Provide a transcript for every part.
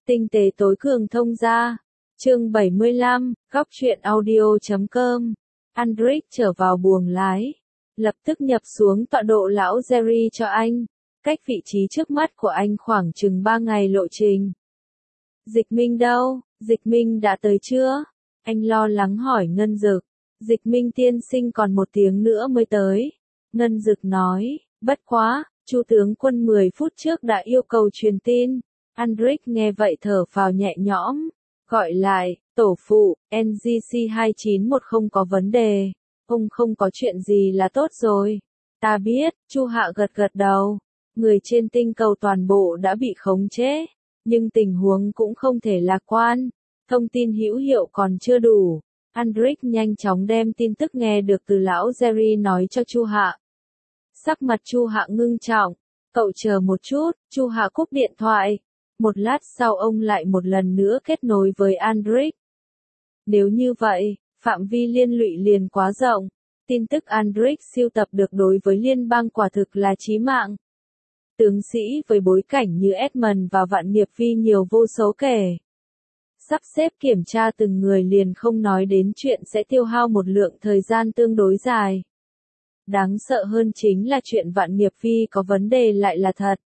Tinh tế tối cường thông gia. Chương 75, góc truyện audio.com. Andric trở vào buồng lái, lập tức nhập xuống tọa độ lão Jerry cho anh, cách vị trí trước mắt của anh khoảng chừng 3 ngày lộ trình. Dịch Minh đâu? Dịch Minh đã tới chưa? Anh lo lắng hỏi Ngân Dực. Dịch Minh tiên sinh còn 1 tiếng nữa mới tới. Ngân Dực nói, bất quá, Chu tướng quân 10 phút trước đã yêu cầu truyền tin. Andric nghe vậy thở phào nhẹ nhõm, gọi lại, tổ phụ, NGC 291 không có vấn đề, ông không có chuyện gì là tốt rồi. Ta biết, Chu Hạ gật gật đầu, người trên tinh cầu toàn bộ đã bị khống chế, nhưng tình huống cũng không thể lạc quan, thông tin hữu hiệu còn chưa đủ. Andric nhanh chóng đem tin tức nghe được từ lão Jerry nói cho Chu Hạ. Sắc mặt Chu Hạ ngưng trọng, cậu chờ một chút, Chu Hạ cúp điện thoại. Một lát sau ông lại một lần nữa kết nối với Andric. Nếu như vậy, phạm vi liên lụy liền quá rộng. Tin tức Andric siêu tập được đối với liên bang quả thực là chí mạng. Tướng sĩ với bối cảnh như Edmund và Vạn Nghiệp Vi nhiều vô số kể. Sắp xếp kiểm tra từng người liền không nói đến chuyện sẽ tiêu hao một lượng thời gian tương đối dài. Đáng sợ hơn chính là chuyện Vạn Nghiệp Vi có vấn đề lại là thật.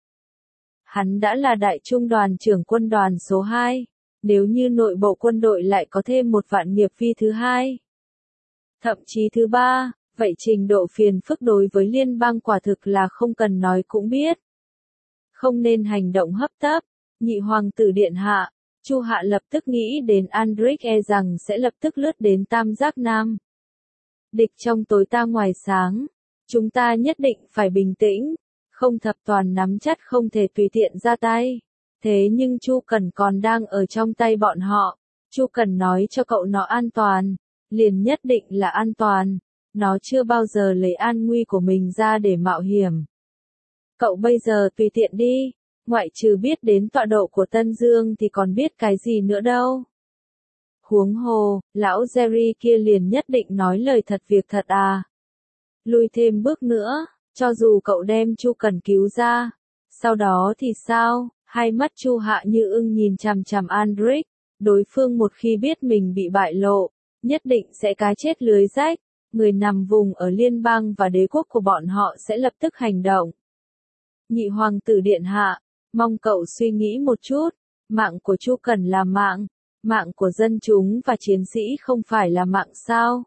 Hắn đã là đại trung đoàn trưởng quân đoàn số 2, nếu như nội bộ quân đội lại có thêm một Vạn Nghiệp Vi thứ 2, thậm chí thứ 3, vậy trình độ phiền phức đối với liên bang quả thực là không cần nói cũng biết. Không nên hành động hấp tấp, nhị hoàng tử điện hạ. Chu Hạ lập tức nghĩ đến Andric rằng sẽ lập tức lướt đến Tam Giác Nam. Địch trong tối ta ngoài sáng, chúng ta nhất định phải bình tĩnh. Không thập toàn nắm chắc không thể tùy tiện ra tay. Thế nhưng Chu Cẩn còn đang ở trong tay bọn họ. Chu Cẩn nói cho cậu nó an toàn, liền nhất định là an toàn. Nó chưa bao giờ lấy an nguy của mình ra để mạo hiểm. Cậu bây giờ tùy tiện đi, ngoại trừ biết đến tọa độ của Tân Dương thì còn biết cái gì nữa đâu. Huống hồ, lão Jerry kia liền nhất định nói lời thật việc thật à. Lùi thêm bước nữa. Cho dù cậu đem Chu Cẩn cứu ra, sau đó thì sao? Hai mắt Chu Hạ như ưng nhìn chằm chằm Andric, đối phương một khi biết mình bị bại lộ, nhất định sẽ cá chết lưới rách, người nằm vùng ở liên bang và đế quốc của bọn họ sẽ lập tức hành động. Nhị hoàng tử điện hạ, mong cậu suy nghĩ một chút, mạng của Chu Cẩn là mạng của dân chúng và chiến sĩ không phải là mạng sao?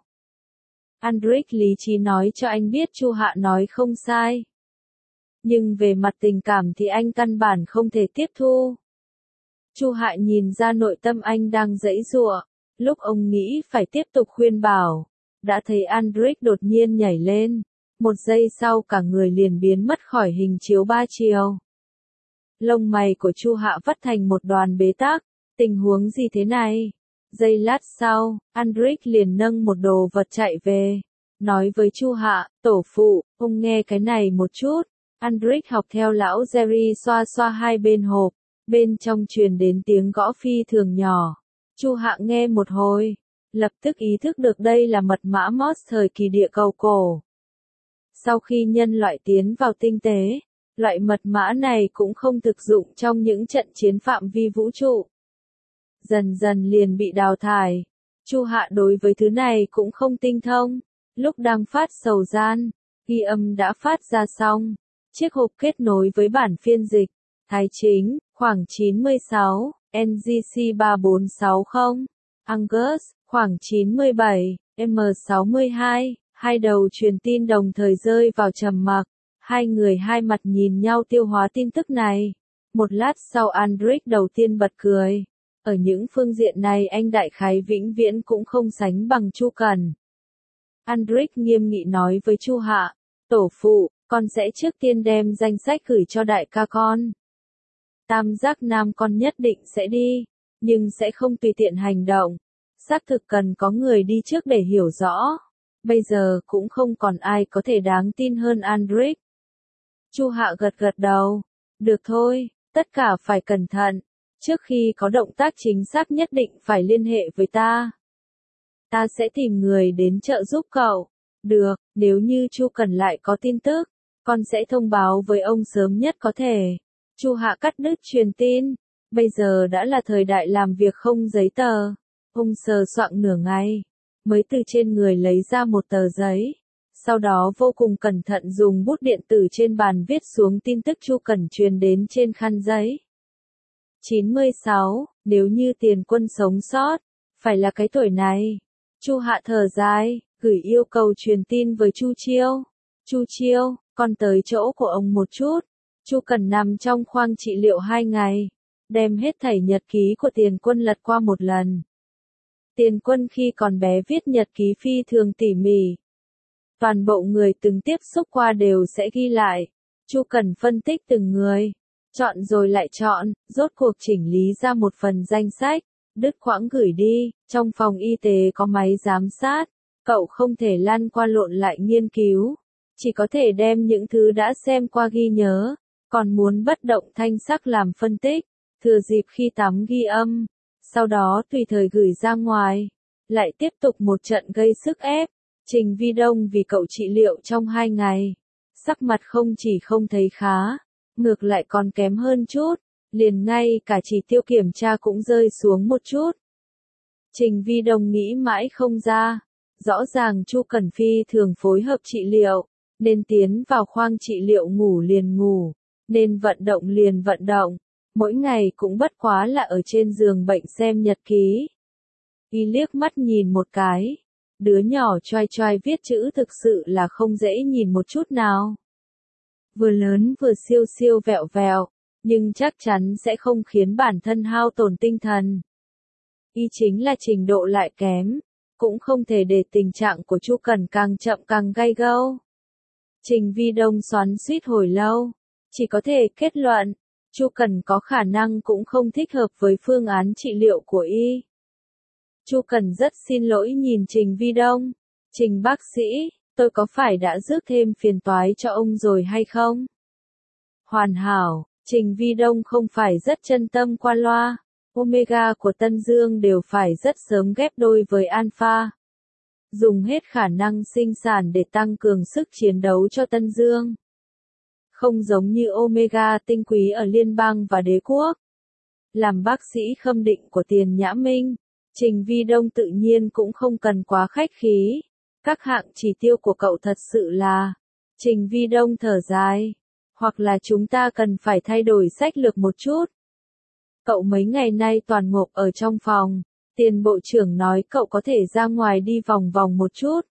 Andric lý trí nói cho anh biết Chu Hạ nói không sai. Nhưng về mặt tình cảm thì anh căn bản không thể tiếp thu. Chu Hạ nhìn ra nội tâm anh đang giãy giụa, lúc ông nghĩ phải tiếp tục khuyên bảo, đã thấy Andric đột nhiên nhảy lên, 1 giây sau cả người liền biến mất khỏi hình chiếu 3 chiều. Lông mày của Chu Hạ vắt thành một đoàn bế tắc, tình huống gì thế này? Giây lát sau, Andric liền nâng một đồ vật chạy về, nói với Chu Hạ, tổ phụ, ông nghe cái này một chút. Andric học theo lão Jerry xoa xoa hai bên hộp, bên trong truyền đến tiếng gõ phi thường nhỏ. Chu Hạ nghe một hồi, lập tức ý thức được đây là mật mã Morse thời kỳ địa cầu cổ. Sau khi nhân loại tiến vào tinh tế, loại mật mã này cũng không thực dụng trong những trận chiến phạm vi vũ trụ. Dần dần liền bị đào thải. Chu Hạ đối với thứ này cũng không tinh thông. Lúc đang phát sầu gian, ghi âm đã phát ra xong. Chiếc hộp kết nối với bản phiên dịch. Thái chính, khoảng 96, NGC 3460. Angus, khoảng 97, M62. Hai đầu truyền tin đồng thời rơi vào trầm mặc. Hai người hai mặt nhìn nhau tiêu hóa tin tức này. Một lát sau Andric đầu tiên bật cười. Ở những phương diện này anh đại khái vĩnh viễn cũng không sánh bằng Chu Cẩn. Andric nghiêm nghị nói với Chu Hạ, tổ phụ, con sẽ trước tiên đem danh sách gửi cho đại ca con. Tam Giác Nam con nhất định sẽ đi, nhưng sẽ không tùy tiện hành động. Xác thực cần có người đi trước để hiểu rõ. Bây giờ cũng không còn ai có thể đáng tin hơn Andric. Chu Hạ gật gật đầu. Được thôi, tất cả phải cẩn thận. Trước khi có động tác chính xác nhất định phải liên hệ với ta. Ta sẽ tìm người đến trợ giúp cậu. Được, nếu như Chu Cẩn lại có tin tức, con sẽ thông báo với ông sớm nhất có thể. Chu Hạ cắt đứt truyền tin. Bây giờ đã là thời đại làm việc không giấy tờ. Ông sờ soạng nửa ngày, mới từ trên người lấy ra một tờ giấy. Sau đó vô cùng cẩn thận dùng bút điện tử trên bàn viết xuống tin tức Chu Cẩn truyền đến trên khăn giấy. 96, nếu như Tiền Quân sống sót, phải là cái tuổi này. Chu Hạ thở dài, gửi yêu cầu truyền tin với Chu Chiêu. Chu Chiêu, con tới chỗ của ông một chút. Chu Cẩn nằm trong khoang trị liệu 2 ngày, đem hết thảy nhật ký của Tiền Quân lật qua một lần. Tiền Quân khi còn bé viết nhật ký phi thường tỉ mỉ. Toàn bộ người từng tiếp xúc qua đều sẽ ghi lại. Chu Cẩn phân tích từng người, chọn rồi lại chọn, rốt cuộc chỉnh lý ra một phần danh sách, đứt quãng gửi đi. Trong phòng y tế có máy giám sát, cậu không thể lăn qua lộn lại nghiên cứu, chỉ có thể đem những thứ đã xem qua ghi nhớ, còn muốn bất động thanh sắc làm phân tích, thừa dịp khi tắm ghi âm, sau đó tùy thời gửi ra ngoài, lại tiếp tục một trận gây sức ép. Trình Vi Đông vì cậu trị liệu trong 2 ngày, sắc mặt không chỉ không thấy khá, ngược lại còn kém hơn chút, liền ngay cả chỉ tiêu kiểm tra cũng rơi xuống một chút. Trình Vi Đông nghĩ mãi không ra, rõ ràng Chu Cẩn Phi thường phối hợp trị liệu, nên tiến vào khoang trị liệu ngủ liền ngủ, nên vận động liền vận động, mỗi ngày cũng bất quá là ở trên giường bệnh xem nhật ký. Y liếc mắt nhìn một cái, đứa nhỏ choai choai viết chữ thực sự là không dễ nhìn một chút nào. Vừa lớn vừa siêu siêu vẹo vẹo, nhưng chắc chắn sẽ không khiến bản thân hao tổn tinh thần. Y chính là trình độ lại kém, cũng không thể để tình trạng của Chu Cẩn càng chậm càng gay go. Trình Vi Đông xoắn xuýt hồi lâu, chỉ có thể kết luận, Chu Cẩn có khả năng cũng không thích hợp với phương án trị liệu của y. Chu Cẩn rất xin lỗi nhìn Trình Vi Đông. Trình bác sĩ, tôi có phải đã rước thêm phiền toái cho ông rồi hay không? Hoàn hảo, Trình Vi Đông không phải rất chân tâm qua loa. Omega của Tân Dương đều phải rất sớm ghép đôi với Alpha. Dùng hết khả năng sinh sản để tăng cường sức chiến đấu cho Tân Dương. Không giống như Omega tinh quý ở liên bang và đế quốc. Làm bác sĩ khâm định của Tiền Nhã Minh, Trình Vi Đông tự nhiên cũng không cần quá khách khí. Các hạng chỉ tiêu của cậu thật sự là... Trình Vi Đông thở dài. Hoặc là chúng ta cần phải thay đổi sách lược một chút. Cậu mấy ngày nay toàn ngộp ở trong phòng. Tiền bộ trưởng nói cậu có thể ra ngoài đi vòng vòng một chút.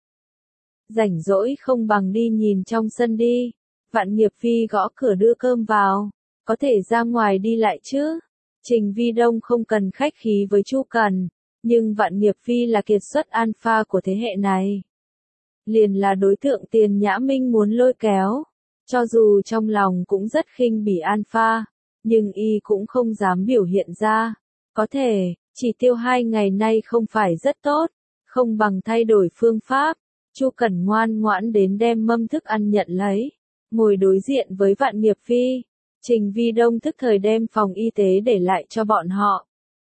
Rảnh rỗi không bằng đi nhìn trong sân đi. Vạn Nghiệp Phi gõ cửa đưa cơm vào. Có thể ra ngoài đi lại chứ. Trình Vi Đông không cần khách khí với Chu Cẩn. Nhưng Vạn Nghiệp Phi là kiệt xuất alpha của thế hệ này. Liền là đối tượng Tiền Nhã Minh muốn lôi kéo. Cho dù trong lòng cũng rất khinh bỉ alpha, nhưng y cũng không dám biểu hiện ra. Có thể, chỉ tiêu 2 ngày nay không phải rất tốt, không bằng thay đổi phương pháp. Chu Cẩn ngoan ngoãn đến đem mâm thức ăn nhận lấy, ngồi đối diện với Vạn Nghiệp Phi. Trình Vi Đông thức thời đem phòng y tế để lại cho bọn họ.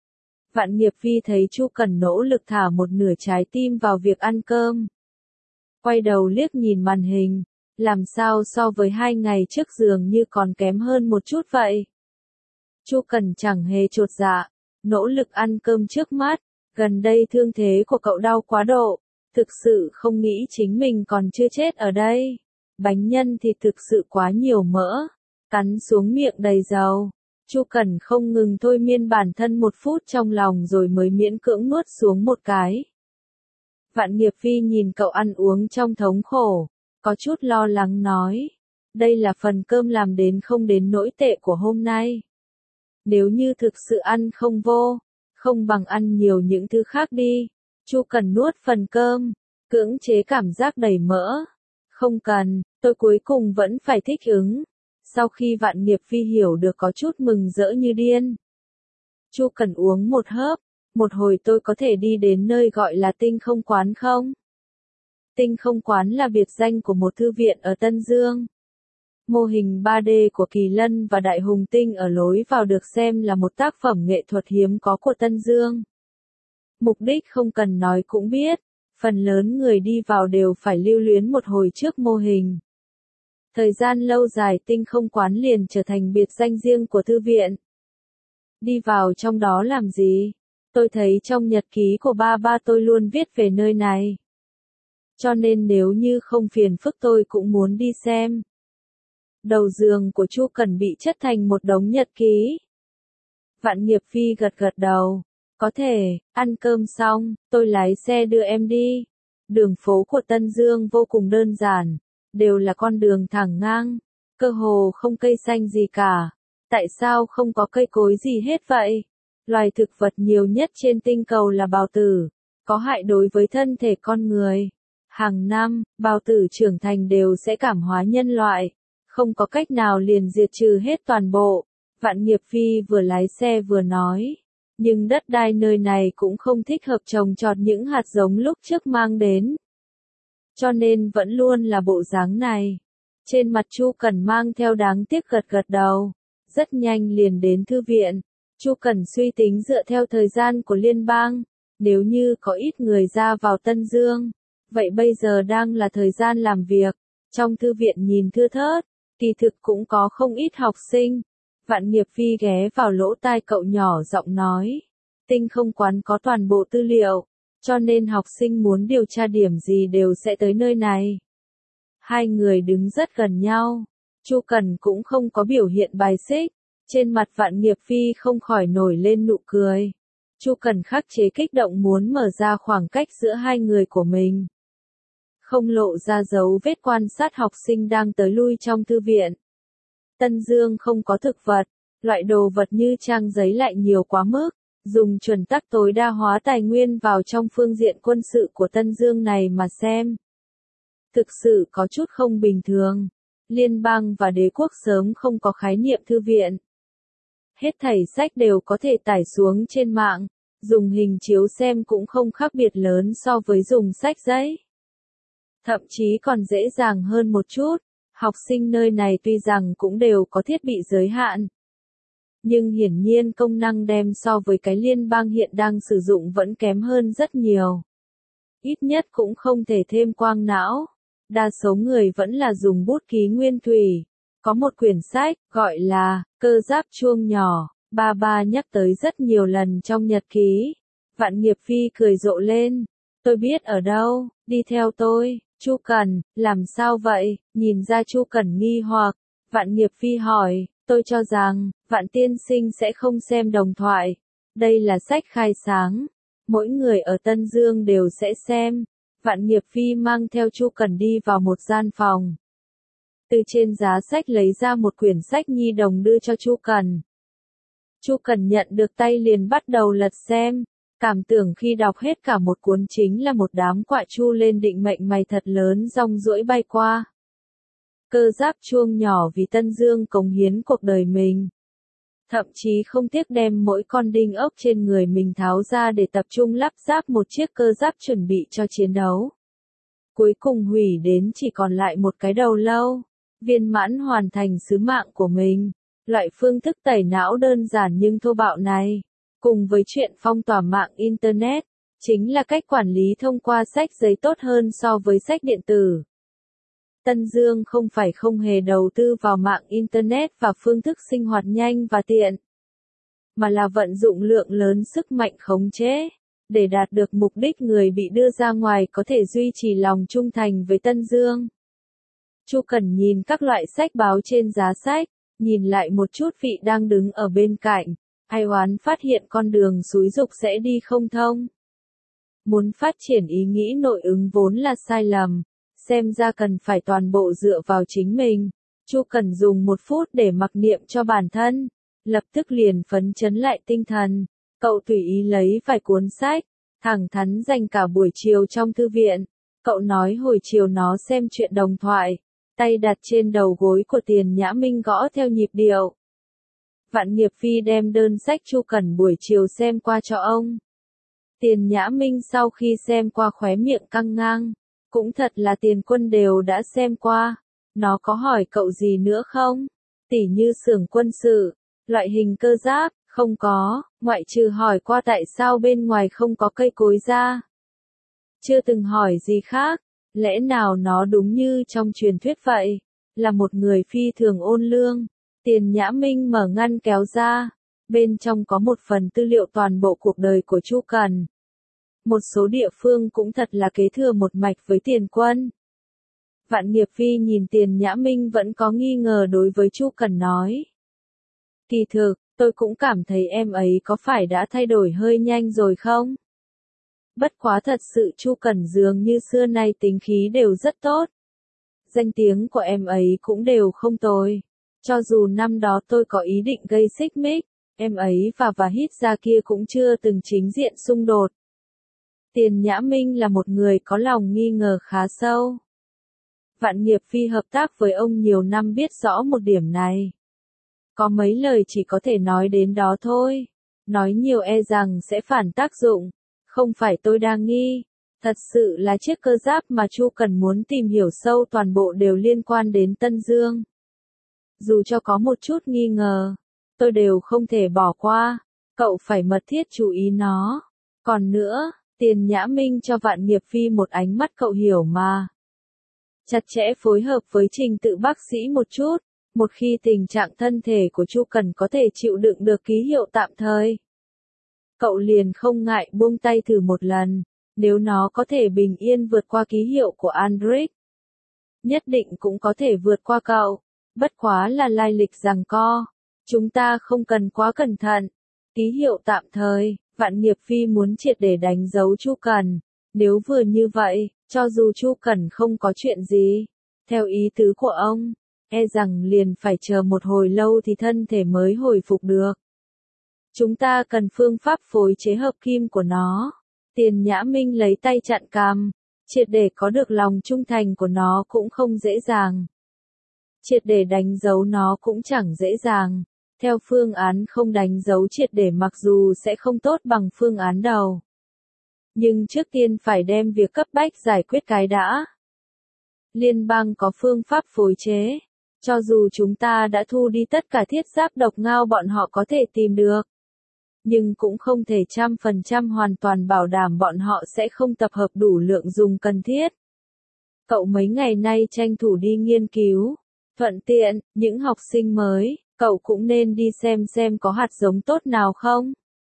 Vạn Nghiệp Phi thấy Chu Cẩn nỗ lực thả một nửa trái tim vào việc ăn cơm. Quay đầu liếc nhìn màn hình, làm sao so với 2 ngày trước dường như còn kém hơn một chút vậy. Chu Cẩn chẳng hề chột dạ, nỗ lực ăn cơm trước mắt, gần đây thương thế của cậu đau quá độ, thực sự không nghĩ chính mình còn chưa chết ở đây. Bánh nhân thì thực sự quá nhiều mỡ, cắn xuống miệng đầy dầu. Chu Cẩn không ngừng thôi miên bản thân 1 phút trong lòng rồi mới miễn cưỡng nuốt xuống một cái. Vạn Nghiệp Phi nhìn cậu ăn uống trong thống khổ, có chút lo lắng nói. Đây là phần cơm làm đến không đến nỗi tệ của hôm nay. Nếu như thực sự ăn không vô, không bằng ăn nhiều những thứ khác đi. Chu Cẩn nuốt phần cơm, cưỡng chế cảm giác đầy mỡ. Không cần, tôi cuối cùng vẫn phải thích ứng. Sau khi Vạn Nghiệp Phi hiểu được có chút mừng rỡ như điên. Chu Cẩn uống một hớp, một hồi tôi có thể đi đến nơi gọi là Tinh Không Quán không? Tinh Không Quán là biệt danh của một thư viện ở Tân Dương. Mô hình 3D của Kỳ Lân và Đại Hùng Tinh ở lối vào được xem là một tác phẩm nghệ thuật hiếm có của Tân Dương. Mục đích không cần nói cũng biết, phần lớn người đi vào đều phải lưu luyến một hồi trước mô hình. Thời gian lâu dài Tinh Không Quán liền trở thành biệt danh riêng của thư viện. Đi vào trong đó làm gì? Tôi thấy trong nhật ký của ba ba tôi luôn viết về nơi này. Cho nên nếu như không phiền phức tôi cũng muốn đi xem. Đầu giường của Chu Cẩn bị chất thành một đống nhật ký. Vạn Nghiệp Phi gật gật đầu. Có thể, ăn cơm xong, tôi lái xe đưa em đi. Đường phố của Tân Dương vô cùng đơn giản, đều là con đường thẳng ngang, cơ hồ không cây xanh gì cả. Tại sao không có cây cối gì hết vậy? Loài thực vật nhiều nhất trên tinh cầu là bào tử, có hại đối với thân thể con người. Hàng năm, bào tử trưởng thành đều sẽ cảm hóa nhân loại, không có cách nào liền diệt trừ hết toàn bộ. Vạn Nghiệp Phi vừa lái xe vừa nói. Nhưng đất đai nơi này cũng không thích hợp trồng trọt những hạt giống lúc trước mang đến. Cho nên vẫn luôn là bộ dáng này. Trên mặt Chu Cẩn mang theo đáng tiếc gật gật đầu. Rất nhanh liền đến thư viện. Chu Cẩn suy tính dựa theo thời gian của liên bang. Nếu như có ít người ra vào Tân Dương, vậy bây giờ đang là thời gian làm việc. Trong thư viện nhìn thưa thớt, kỳ thực cũng có không ít học sinh. Vạn Nghiệp Phi ghé vào lỗ tai cậu nhỏ giọng nói. Tinh không quán có toàn bộ tư liệu, cho nên học sinh muốn điều tra điểm gì đều sẽ tới nơi này. Hai người đứng rất gần nhau. Chu Cẩn cũng không có biểu hiện bài xích. Trên mặt Vạn Nghiệp Phi không khỏi nổi lên nụ cười. Chu Cẩn khắc chế kích động muốn mở ra khoảng cách giữa hai người của mình. Không lộ ra dấu vết quan sát học sinh đang tới lui trong thư viện. Tân Dương không có thực vật, loại đồ vật như trang giấy lại nhiều quá mức, dùng chuẩn tắc tối đa hóa tài nguyên vào trong phương diện quân sự của Tân Dương này mà xem. Thực sự có chút không bình thường. Liên bang và đế quốc sớm không có khái niệm thư viện. Hết thảy sách đều có thể tải xuống trên mạng, dùng hình chiếu xem cũng không khác biệt lớn so với dùng sách giấy. Thậm chí còn dễ dàng hơn một chút. Học sinh nơi này tuy rằng cũng đều có thiết bị giới hạn, nhưng hiển nhiên công năng đem so với cái liên bang hiện đang sử dụng vẫn kém hơn rất nhiều. Ít nhất cũng không thể thêm quang não. Đa số người vẫn là dùng bút ký nguyên thủy. Có một quyển sách, gọi là, Cơ giáp chuông nhỏ, ba ba nhắc tới rất nhiều lần trong nhật ký. Vạn Nghiệp Phi cười rộ lên. Tôi biết ở đâu, đi theo tôi. Chu Cẩn, làm sao vậy? Nhìn ra Chu Cẩn nghi hoặc, Vạn Nghiệp Phi hỏi, tôi cho rằng, Vạn tiên sinh sẽ không xem đồng thoại. Đây là sách khai sáng. Mỗi người ở Tân Dương đều sẽ xem. Vạn Nghiệp Phi mang theo Chu Cẩn đi vào một gian phòng. Từ trên giá sách lấy ra một quyển sách nhi đồng đưa cho Chu Cẩn. Chu Cẩn nhận được tay liền bắt đầu lật xem. Cảm tưởng khi đọc hết cả một cuốn chính là một đám quạ chu lên định mệnh mày thật lớn rong ruổi bay qua. Cơ giáp chuông nhỏ vì Tân Dương cống hiến cuộc đời mình. Thậm chí không tiếc đem mỗi con đinh ốc trên người mình tháo ra để tập trung lắp ráp một chiếc cơ giáp chuẩn bị cho chiến đấu. Cuối cùng hủy đến chỉ còn lại một cái đầu lâu, viên mãn hoàn thành sứ mạng của mình. Loại phương thức tẩy não đơn giản nhưng thô bạo này, cùng với chuyện phong tỏa mạng Internet, chính là cách quản lý thông qua sách giấy tốt hơn so với sách điện tử. Tân Dương không phải không hề đầu tư vào mạng Internet và phương thức sinh hoạt nhanh và tiện, mà là vận dụng lượng lớn sức mạnh khống chế, để đạt được mục đích người bị đưa ra ngoài có thể duy trì lòng trung thành với Tân Dương. Chu Cẩn nhìn các loại sách báo trên giá sách, nhìn lại một chút vị đang đứng ở bên cạnh, ai oán phát hiện con đường xúi dục sẽ đi không thông. Muốn phát triển ý nghĩ nội ứng vốn là sai lầm, xem ra cần phải toàn bộ dựa vào chính mình. Chu Cẩn dùng 1 phút để mặc niệm cho bản thân, lập tức liền phấn chấn lại tinh thần. Cậu tùy ý lấy vài cuốn sách, thẳng thắn dành cả buổi chiều trong thư viện. Cậu nói hồi chiều nó xem chuyện đồng thoại, tay đặt trên đầu gối của Tiền Nhã Minh gõ theo nhịp điệu. Vạn Nghiệp Phi đem đơn sách Chu Cẩn buổi chiều xem qua cho ông. Tiền Nhã Minh sau khi xem qua khóe miệng căng ngang, cũng thật là Tiền Quân đều đã xem qua. Nó có hỏi cậu gì nữa không? Tỉ như xưởng quân sự, loại hình cơ giáp, không có, ngoại trừ hỏi qua tại sao bên ngoài không có cây cối ra. Chưa từng hỏi gì khác, lẽ nào nó đúng như trong truyền thuyết vậy, là một người phi thường ôn lương. Tiền Nhã Minh mở ngăn kéo ra, Bên trong có một phần tư liệu toàn bộ cuộc đời của Chu Cần. Một số địa phương cũng thật là kế thừa một mạch với Tiền Quân. Vạn Nghiệp Phi nhìn Tiền Nhã Minh vẫn có nghi ngờ đối với Chu Cần nói. Kỳ thực, tôi cũng cảm thấy em ấy có phải đã thay đổi hơi nhanh rồi không? Bất quá thật sự Chu Cần dường như xưa nay tính khí đều rất tốt. Danh tiếng của em ấy cũng đều không tồi. Cho dù năm đó tôi có ý định gây xích mích, em ấy và Hít ra kia cũng chưa từng chính diện xung đột. Tiền Nhã Minh là một người có lòng nghi ngờ khá sâu. Vạn Nghiệp Phi hợp tác với ông nhiều năm biết rõ một điểm này. Có mấy lời chỉ có thể nói đến đó thôi. Nói nhiều e rằng sẽ phản tác dụng. Không phải tôi đang nghi. Thật sự là chiếc cơ giáp mà Chu Cần muốn tìm hiểu sâu toàn bộ đều liên quan đến Tân Dương. Dù cho có một chút nghi ngờ, tôi đều không thể bỏ qua. Cậu phải mật thiết chú ý nó. Còn nữa, Tiền Nhã Minh cho Vạn Nghiệp Phi một ánh mắt cậu hiểu mà. Chặt chẽ phối hợp với trình tự bác sĩ một chút. Một khi tình trạng thân thể của Chu Cần có thể chịu đựng được ký hiệu tạm thời, cậu liền không ngại buông tay thử một lần, nếu nó có thể bình yên vượt qua ký hiệu của Andric. Nhất định cũng có thể vượt qua cậu, bất quá là lai lịch giằng co. Chúng ta không cần quá cẩn thận. Ký hiệu tạm thời, Vạn Nghiệp Phi muốn triệt để đánh dấu Chu Cần. Nếu vừa như vậy, cho dù Chu Cần không có chuyện gì, theo ý tứ của ông, e rằng liền phải chờ một hồi lâu thì thân thể mới hồi phục được. Chúng ta cần phương pháp phối chế hợp kim của nó. Tiền Nhã Minh lấy tay chặn cằm. Triệt để có được lòng trung thành của nó cũng không dễ dàng. Triệt để đánh dấu nó cũng chẳng dễ dàng. Theo phương án không đánh dấu triệt để mặc dù sẽ không tốt bằng phương án đầu. Nhưng trước tiên phải đem việc cấp bách giải quyết cái đã. Liên bang có phương pháp phối chế. Cho dù chúng ta đã thu đi tất cả thiết giáp độc ngao bọn họ có thể tìm được. Nhưng cũng không thể 100% hoàn toàn bảo đảm bọn họ sẽ không tập hợp đủ lượng dùng cần thiết. Cậu mấy ngày nay tranh thủ đi nghiên cứu. Thuận tiện, những học sinh mới, cậu cũng nên đi xem có hạt giống tốt nào không.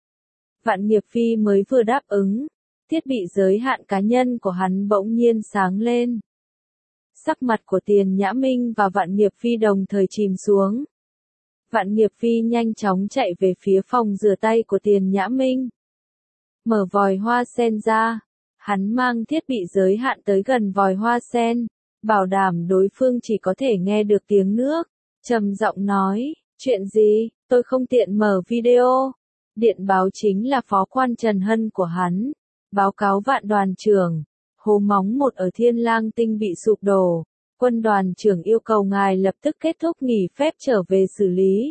Vạn Nghiệp Phi mới vừa đáp ứng. Thiết bị giới hạn cá nhân của hắn bỗng nhiên sáng lên. Sắc mặt của Tiền Nhã Minh và Vạn Nghiệp Phi đồng thời chìm xuống. Vạn Nghiệp Phi nhanh chóng chạy về phía phòng rửa tay của Tiền Nhã Minh. Mở vòi hoa sen ra. Hắn mang thiết bị giới hạn tới gần vòi hoa sen, bảo đảm đối phương chỉ có thể nghe được tiếng nước. Trầm giọng nói, chuyện gì, tôi không tiện mở video. Điện báo chính là phó quan Trần Hân của hắn. Báo cáo Vạn đoàn trưởng. Hố móng 1 ở Thiên Lang Tinh bị sụp đổ. Quân đoàn trưởng yêu cầu ngài lập tức kết thúc nghỉ phép trở về xử lý.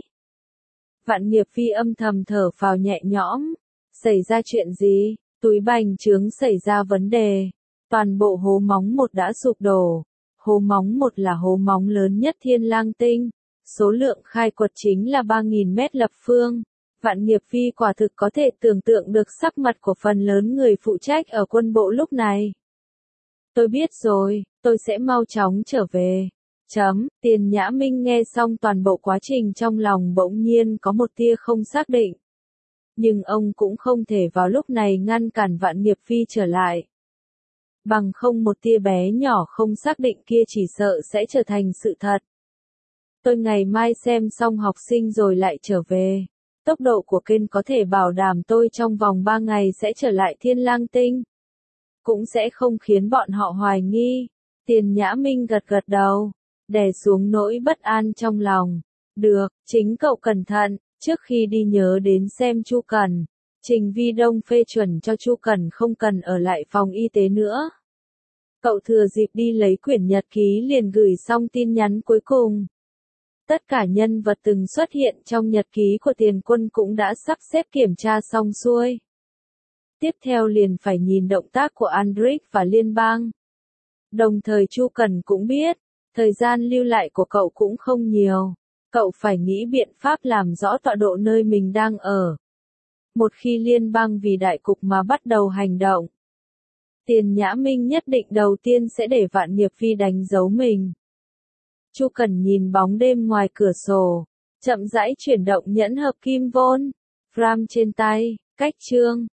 Vạn Nghiệp Phi âm thầm thở phào nhẹ nhõm. Xảy ra chuyện gì? Túi bành trướng xảy ra vấn đề. Toàn bộ hố móng 1 đã sụp đổ. Hố móng 1 là hố móng lớn nhất Thiên Lang Tinh. Số lượng khai quật chính là 3.000 mét lập phương. Vạn Nghiệp Phi quả thực có thể tưởng tượng được sắc mặt của phần lớn người phụ trách ở quân bộ lúc này. Tôi biết rồi, tôi sẽ mau chóng trở về. Tiền Nhã Minh nghe xong toàn bộ quá trình trong lòng bỗng nhiên có một tia không xác định. Nhưng ông cũng không thể vào lúc này ngăn cản Vạn Nghiệp Phi trở lại. Bằng không một tia bé nhỏ không xác định kia chỉ sợ sẽ trở thành sự thật. Tôi ngày mai xem xong học sinh rồi lại trở về. Tốc độ của kênh có thể bảo đảm tôi trong vòng 3 ngày sẽ trở lại Thiên Lang Tinh. Cũng sẽ không khiến bọn họ hoài nghi. Tiền Nhã Minh gật gật đầu, đè xuống nỗi bất an trong lòng. Được, chính cậu cẩn thận, trước khi đi nhớ đến xem Chu Cần. Trình Vi Đông phê chuẩn cho Chu Cần không cần ở lại phòng y tế nữa. Cậu thừa dịp đi lấy quyển nhật ký liền gửi xong tin nhắn cuối cùng. Tất cả nhân vật từng xuất hiện trong nhật ký của Tiền Quân cũng đã sắp xếp kiểm tra xong xuôi. Tiếp theo liền phải nhìn động tác của Andric và liên bang. Đồng thời Chu Cần cũng biết, thời gian lưu lại của cậu cũng không nhiều. Cậu phải nghĩ biện pháp làm rõ tọa độ nơi mình đang ở. Một khi liên bang vì đại cục mà bắt đầu hành động, Tiền Nhã Minh nhất định đầu tiên sẽ để Vạn Nghiệp Phi đánh dấu mình. Chu Cần nhìn bóng đêm ngoài cửa sổ, chậm rãi chuyển động nhẫn hợp kim vôn. gram trên tay, cách chương.